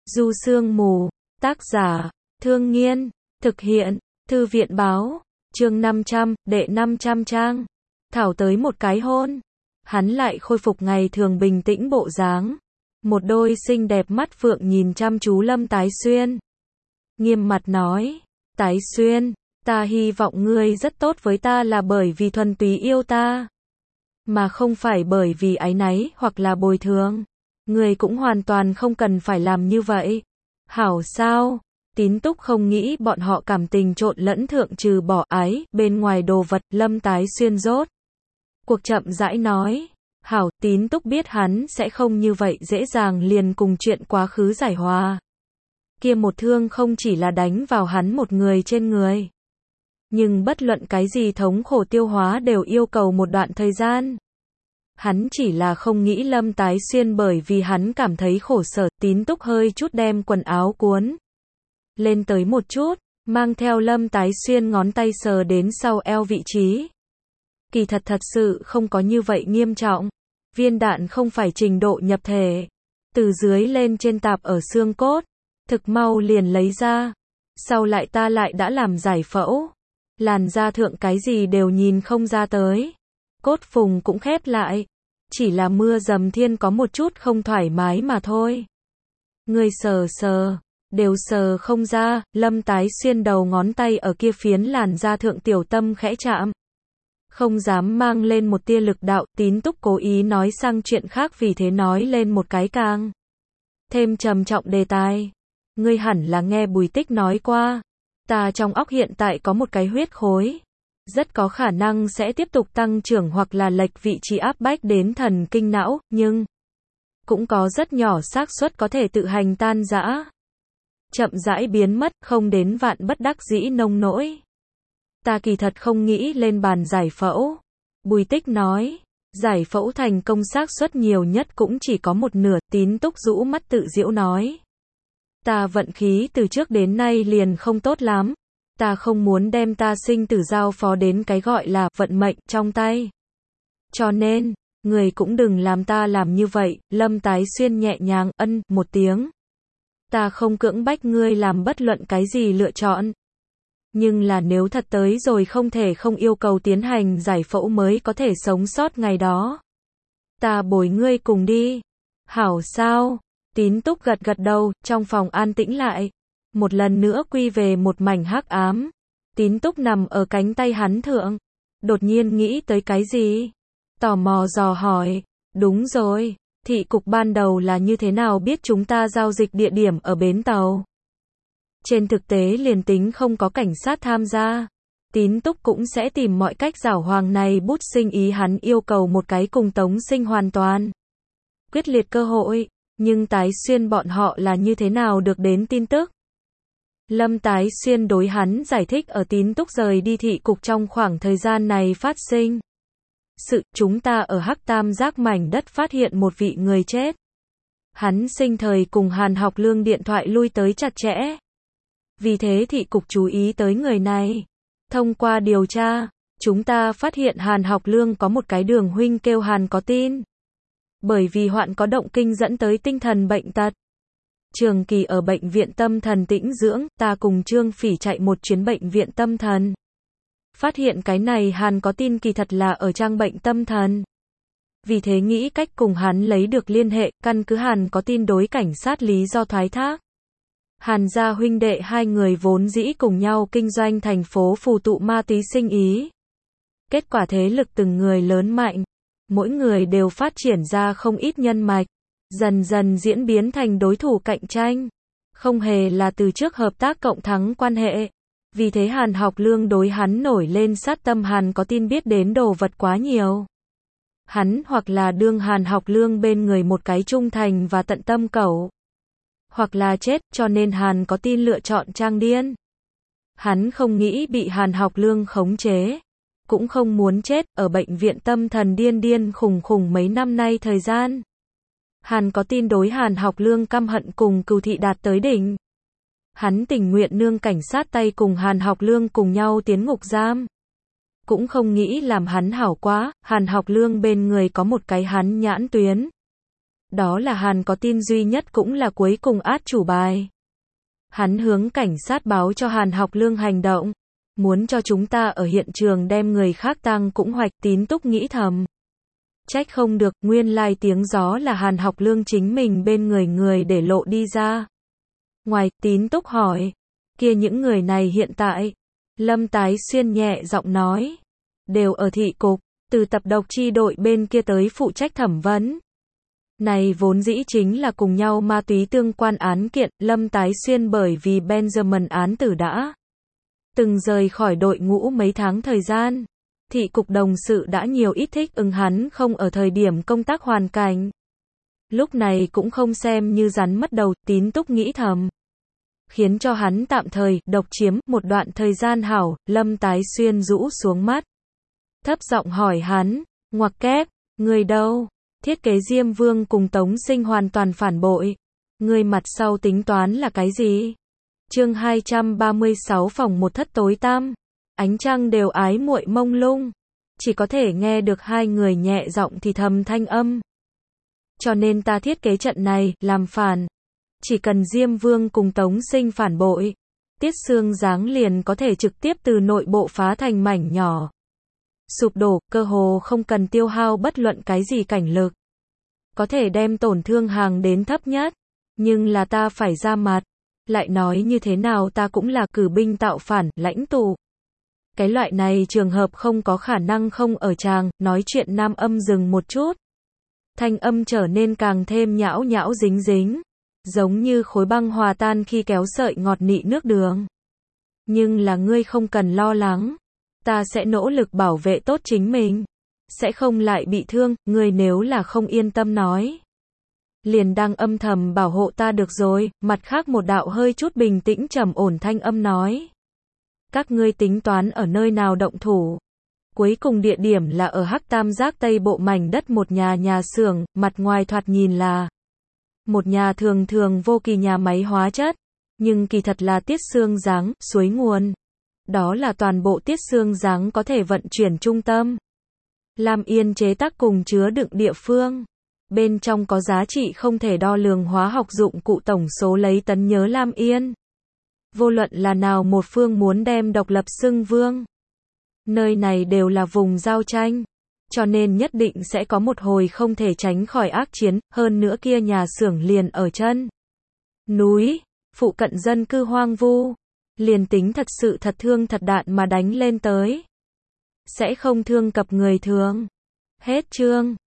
Du Sương Mù, tác giả, Thương Nghiên, thực hiện, Thư viện báo, chương 500, đệ 500 trang. Thảo tới một cái hôn. Hắn lại khôi phục ngày thường bình tĩnh bộ dáng. Một đôi xinh đẹp mắt phượng nhìn chăm chú Lâm Tái Xuyên. Nghiêm mặt nói, Tái Xuyên, ta hy vọng ngươi rất tốt với ta là bởi vì thuần túy yêu ta, mà không phải bởi vì áy náy hoặc là bồi thường. Ngươi cũng hoàn toàn không cần phải làm như vậy. Hảo sao? Tín Túc không nghĩ bọn họ cảm tình trộn lẫn thượng trừ bỏ ái, bên ngoài đồ vật. Lâm Tái Xuyên rốt cuộc chậm rãi nói. Hảo, Tín Túc biết hắn sẽ không như vậy dễ dàng liền cùng chuyện quá khứ giải hòa. Kia một thương không chỉ là đánh vào hắn một người trên người, nhưng bất luận cái gì thống khổ tiêu hóa đều yêu cầu một đoạn thời gian. Hắn chỉ là không nghĩ Lâm Tái Xuyên bởi vì hắn cảm thấy khổ sở. Tín Túc hơi chút đem quần áo cuốn lên tới một chút, mang theo Lâm Tái Xuyên ngón tay sờ đến sau eo vị trí. Kỳ thật thật sự không có như vậy nghiêm trọng. Viên đạn không phải trình độ nhập thể, từ dưới lên trên tạp ở xương cốt, thực mau liền lấy ra. Sau lại ta lại đã làm giải phẫu, làn da thượng cái gì đều nhìn không ra tới, cốt phùng cũng khép lại, chỉ là mưa dầm thiên có một chút không thoải mái mà thôi. Ngươi sờ sờ, đều sờ không ra. Lâm Tái Xuyên đầu ngón tay ở kia phiến làn da thượng tiểu tâm khẽ chạm, không dám mang lên một tia lực đạo. Tín Túc cố ý nói sang chuyện khác, vì thế nói lên một cái càng thêm trầm trọng đề tài. Ngươi hẳn là nghe Bùi Tích nói qua, ta trong óc hiện tại có một cái huyết khối, rất có khả năng sẽ tiếp tục tăng trưởng hoặc là lệch vị trí áp bách đến thần kinh não, nhưng cũng có rất nhỏ xác suất có thể tự hành tan rã, chậm rãi biến mất, không đến vạn bất đắc dĩ nông nỗi. Ta kỳ thật không nghĩ lên bàn giải phẫu. Bùi Tích nói, giải phẫu thành công xác suất nhiều nhất cũng chỉ có một nửa. Tín Túc rũ mắt tự giễu nói, ta vận khí từ trước đến nay liền không tốt lắm. Ta không muốn đem ta sinh tử giao phó đến cái gọi là vận mệnh trong tay. Cho nên, người cũng đừng làm ta làm như vậy. Lâm Tái Xuyên nhẹ nhàng ân một tiếng. Ta không cưỡng bách ngươi làm bất luận cái gì lựa chọn. Nhưng là nếu thật tới rồi không thể không yêu cầu tiến hành giải phẫu mới có thể sống sót ngày đó, ta bồi ngươi cùng đi. Hảo sao? Tín Túc gật gật đầu. Trong phòng an tĩnh lại, một lần nữa quy về một mảnh hắc ám. Tín Túc nằm ở cánh tay hắn thượng, đột nhiên nghĩ tới cái gì, tò mò dò hỏi, đúng rồi, thị cục ban đầu là như thế nào biết chúng ta giao dịch địa điểm ở bến tàu? Trên thực tế liền tính không có cảnh sát tham gia, Tín Túc cũng sẽ tìm mọi cách giảo hoàng này bút sinh ý. Hắn yêu cầu một cái cùng Tống Sinh hoàn toàn quyết liệt cơ hội, nhưng Tái Xuyên bọn họ là như thế nào được đến tin tức? Lâm Tái Xuyên đối hắn giải thích ở Tín Túc rời đi thị cục trong khoảng thời gian này phát sinh sự. Chúng ta ở Hắc Tam Giác mảnh đất phát hiện một vị người chết. Hắn sinh thời cùng Hàn Học Lương điện thoại lui tới chặt chẽ, vì thế thị cục chú ý tới người này. Thông qua điều tra, chúng ta phát hiện Hàn Học Lương có một cái đường huynh kêu Hàn Có Tin, bởi vì hoạn có động kinh dẫn tới tinh thần bệnh tật, trường kỳ ở bệnh viện tâm thần tĩnh dưỡng. Ta cùng Trương Phỉ chạy một chuyến bệnh viện tâm thần, phát hiện cái này Hàn Có Tin kỳ thật là ở trang bệnh tâm thần, vì thế nghĩ cách cùng hắn lấy được liên hệ. Căn cứ Hàn Có Tin đối cảnh sát lý do thoái thác, Hàn gia huynh đệ hai người vốn dĩ cùng nhau kinh doanh thành phố phù tụ ma túy sinh ý. Kết quả thế lực từng người lớn mạnh, mỗi người đều phát triển ra không ít nhân mạch, dần dần diễn biến thành đối thủ cạnh tranh, không hề là từ trước hợp tác cộng thắng quan hệ. Vì thế Hàn Học Lương đối hắn nổi lên sát tâm. Hàn Có Tin biết đến đồ vật quá nhiều, hắn hoặc là đương Hàn Học Lương bên người một cái trung thành và tận tâm cẩu, hoặc là chết, cho nên Hàn Có Tin lựa chọn trang điên. Hắn không nghĩ bị Hàn Học Lương khống chế, cũng không muốn chết ở bệnh viện tâm thần điên điên khùng khùng mấy năm nay thời gian. Hàn Có Tin đối Hàn Học Lương căm hận cùng cừu thị đạt tới đỉnh. Hắn tình nguyện nương cảnh sát tay cùng Hàn Học Lương cùng nhau tiến ngục giam, cũng không nghĩ làm hắn hảo quá. Hàn Học Lương bên người có một cái hắn nhãn tuyến, Đó là Hàn có tin duy nhất cũng là cuối cùng át chủ bài. Hắn hướng cảnh sát báo cho Hàn Học Lương hành động. Muốn cho chúng ta ở hiện trường đem người khác tang cũng hoạch. Tín Túc nghĩ thầm. Trách không được, nguyên lai tiếng gió là Hàn Học Lương chính mình bên người để lộ đi ra. Ngoài, Tín Túc hỏi. Kia những người này hiện tại. Lâm Tái Xuyên nhẹ giọng nói. Đều ở thị cục, từ tập độc chi đội bên kia tới phụ trách thẩm vấn. Này vốn dĩ chính là cùng nhau ma túy tương quan án kiện. Lâm Tái Xuyên bởi vì Benjamin án tử đã từng rời khỏi đội ngũ mấy tháng thời gian. Thị cục đồng sự đã nhiều ít thích ứng hắn không ở thời điểm công tác hoàn cảnh. Lúc này cũng không xem như rắn mất đầu. Tín Túc nghĩ thầm. Khiến cho hắn tạm thời độc chiếm một đoạn thời gian hảo. Lâm Tái Xuyên rũ xuống mắt. Thấp giọng hỏi hắn. Ngoặc kép, người đâu? Thiết kế Diêm Vương cùng Tống Sinh hoàn toàn phản bội. Người mặt sau tính toán là cái gì? Chương 236 phòng một thất tối tăm. Ánh trăng đều ái muội mông lung. Chỉ có thể nghe được hai người nhẹ giọng thì thầm thanh âm. Cho nên ta thiết kế trận này, làm phản. Chỉ cần Diêm Vương cùng Tống Sinh phản bội. Tiết Xương Giáng liền có thể trực tiếp từ nội bộ phá thành mảnh nhỏ. Sụp đổ, cơ hồ không cần tiêu hao bất luận cái gì cảnh lực. Có thể đem tổn thương hàng đến thấp nhất. Nhưng là ta phải ra mặt. Lại nói như thế nào ta cũng là cử binh tạo phản, lãnh tụ. Cái loại này trường hợp không có khả năng không ở tràng. Nói chuyện nam âm dừng một chút. Thanh âm trở nên càng thêm nhão nhão dính dính. Giống như khối băng hòa tan khi kéo sợi ngọt nị nước đường. Nhưng là ngươi không cần lo lắng. Ta sẽ nỗ lực bảo vệ tốt chính mình. Sẽ không lại bị thương, ngươi nếu là không yên tâm nói. Liền đang âm thầm bảo hộ ta được rồi. Mặt khác một đạo hơi chút bình tĩnh trầm ổn thanh âm nói. Các ngươi tính toán ở nơi nào động thủ. Cuối cùng địa điểm là ở Hắc Tam Giác Tây bộ mảnh đất một nhà xưởng, mặt ngoài thoạt nhìn là một nhà thường thường vô kỳ nhà máy hóa chất. Nhưng kỳ thật là Tiết Xương Giáng, suối nguồn. Đó là toàn bộ Tiết Xương Giáng có thể vận chuyển trung tâm. Lam Yên chế tác cùng chứa đựng địa phương. Bên trong có giá trị không thể đo lường hóa học dụng cụ tổng số lấy tấn nhớ Lam Yên. Vô luận là nào một phương muốn đem độc lập xưng vương. Nơi này đều là vùng giao tranh. Cho nên nhất định sẽ có một hồi không thể tránh khỏi ác chiến. Hơn nữa kia nhà xưởng liền ở chân núi, phụ cận dân cư hoang vu. Liền tính thật sự thật thương thật đạn mà đánh lên tới. Sẽ không thương cập người thường. Hết chương.